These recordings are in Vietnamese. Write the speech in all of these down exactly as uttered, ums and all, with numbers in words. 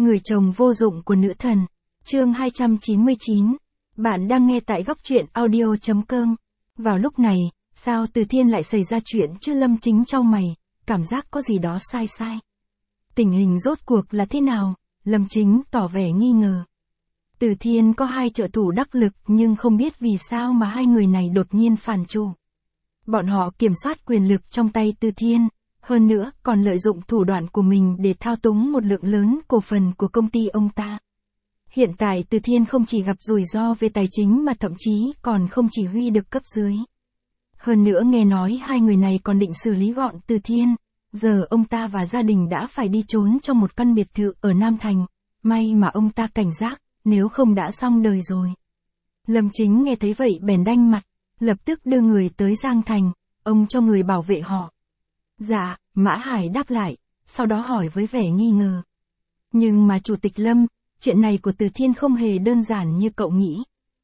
Người chồng vô dụng của nữ thần. Chương hai trăm chín mươi chín. Bạn đang nghe tại góc truyện audio chấm com. Vào lúc này, sao Từ Thiên lại xảy ra chuyện chứ? Lâm Chính chau mày, cảm giác có gì đó sai sai. Tình hình rốt cuộc là thế nào? Lâm Chính tỏ vẻ nghi ngờ. Từ Thiên có hai trợ thủ đắc lực nhưng không biết vì sao mà hai người này đột nhiên phản chủ. Bọn họ kiểm soát quyền lực trong tay Từ Thiên, hơn nữa còn lợi dụng thủ đoạn của mình để thao túng một lượng lớn cổ phần của công ty ông ta. Hiện tại Từ Thiên không chỉ gặp rủi ro về tài chính mà thậm chí còn không chỉ huy được cấp dưới. Hơn nữa nghe nói hai người này còn định xử lý gọn Từ Thiên, giờ ông ta và gia đình đã phải đi trốn trong một căn biệt thự ở Nam Thành, may mà ông ta cảnh giác, nếu không đã xong đời rồi. Lâm Chính nghe thấy vậy bèn đanh mặt, lập tức đưa người tới Giang Thành, ông cho người bảo vệ họ. Dạ, Mã Hải đáp lại, sau đó hỏi với vẻ nghi ngờ. Nhưng mà Chủ tịch Lâm, chuyện này của Từ Thiên không hề đơn giản như cậu nghĩ.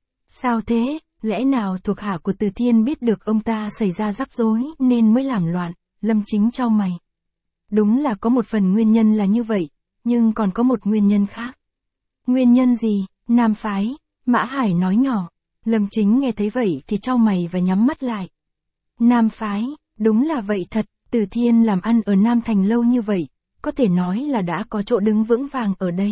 Sao thế, lẽ nào thuộc hạ của Từ Thiên biết được ông ta xảy ra rắc rối nên mới làm loạn? Lâm Chính chau mày. Đúng là có một phần nguyên nhân là như vậy, nhưng còn có một nguyên nhân khác. Nguyên nhân gì? Nam phái, Mã Hải nói nhỏ. Lâm Chính nghe thấy vậy thì chau mày và nhắm mắt lại. Nam phái, đúng là vậy thật, Từ Thiên làm ăn ở Nam Thành lâu như vậy, có thể nói là đã có chỗ đứng vững vàng ở đây.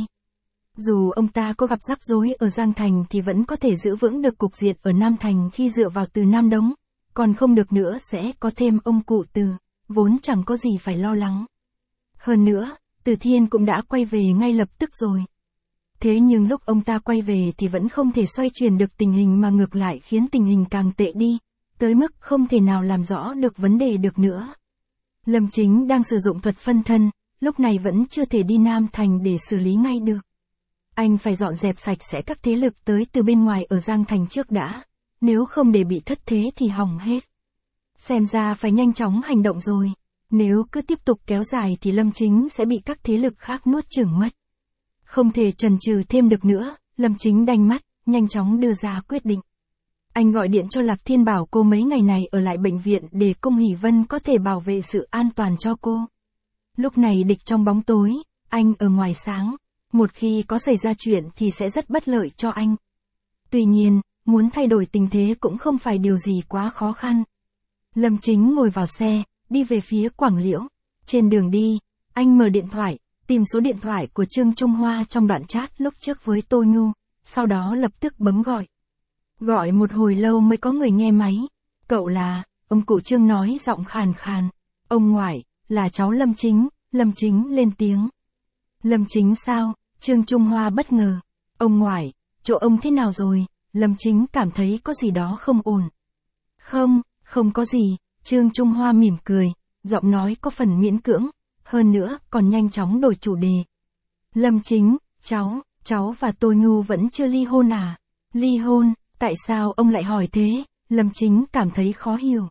Dù ông ta có gặp rắc rối ở Giang Thành thì vẫn có thể giữ vững được cục diện ở Nam Thành khi dựa vào Từ Nam Đống, còn không được nữa sẽ có thêm ông cụ Từ, vốn chẳng có gì phải lo lắng. Hơn nữa, Từ Thiên cũng đã quay về ngay lập tức rồi. Thế nhưng lúc ông ta quay về thì vẫn không thể xoay chuyển được tình hình mà ngược lại khiến tình hình càng tệ đi, tới mức không thể nào làm rõ được vấn đề được nữa. Lâm Chính đang sử dụng thuật phân thân, lúc này vẫn chưa thể đi Nam Thành để xử lý ngay được. Anh phải dọn dẹp sạch sẽ các thế lực tới từ bên ngoài ở Giang Thành trước đã, nếu không để bị thất thế thì hỏng hết. Xem ra phải nhanh chóng hành động rồi, nếu cứ tiếp tục kéo dài thì Lâm Chính sẽ bị các thế lực khác nuốt chửng mất. Không thể chần chừ thêm được nữa, Lâm Chính đanh mắt, nhanh chóng đưa ra quyết định. Anh gọi điện cho Lạc Thiên bảo cô mấy ngày này ở lại bệnh viện để Cung Hỷ Vân có thể bảo vệ sự an toàn cho cô. Lúc này địch trong bóng tối, anh ở ngoài sáng, một khi có xảy ra chuyện thì sẽ rất bất lợi cho anh. Tuy nhiên, muốn thay đổi tình thế cũng không phải điều gì quá khó khăn. Lâm Chính ngồi vào xe, đi về phía Quảng Liễu. Trên đường đi, anh mở điện thoại, tìm số điện thoại của Trương Trung Hoa trong đoạn chat lúc trước với Tô Nhu, sau đó lập tức bấm gọi. Gọi một hồi lâu mới có người nghe máy. Cậu là, ông cụ Trương nói giọng khàn khàn. Ông ngoại, là cháu Lâm Chính. Lâm Chính lên tiếng. Lâm Chính sao? Trương Trung Hoa bất ngờ. Ông ngoại, chỗ ông thế nào rồi? Lâm Chính cảm thấy có gì đó không ổn. Không, không có gì. Trương Trung Hoa mỉm cười, giọng nói có phần miễn cưỡng, hơn nữa còn nhanh chóng đổi chủ đề. Lâm Chính, cháu, cháu và Tô Nhu vẫn chưa ly hôn à? Ly hôn, tại sao ông lại hỏi thế? Lâm Chính cảm thấy khó hiểu.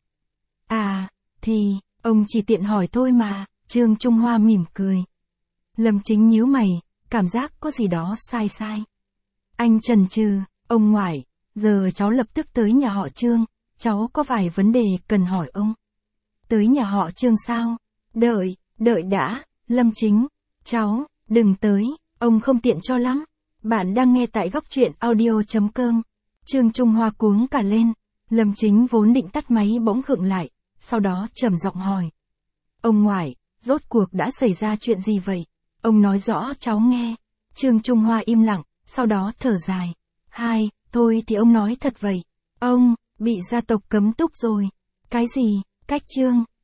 À, thì, ông chỉ tiện hỏi thôi mà, Trương Trung Hoa mỉm cười. Lâm Chính nhíu mày, cảm giác có gì đó sai sai. Anh chần chừ, ông ngoại, giờ cháu lập tức tới nhà họ Trương, cháu có vài vấn đề cần hỏi ông. Tới nhà họ Trương sao? Đợi, đợi đã, Lâm Chính, cháu, đừng tới, ông không tiện cho lắm. Bạn đang nghe tại góc truyện audio chấm com. Trương Trung Hoa cuống cả lên, Lâm Chính vốn định tắt máy bỗng khựng lại, sau đó trầm giọng hỏi. Ông ngoại, rốt cuộc đã xảy ra chuyện gì vậy? Ông nói rõ cháu nghe. Trương Trung Hoa im lặng, sau đó thở dài. Hai, thôi thì ông nói thật vậy. Ông, bị gia tộc cấm túc rồi. Cái gì? Cách Trương,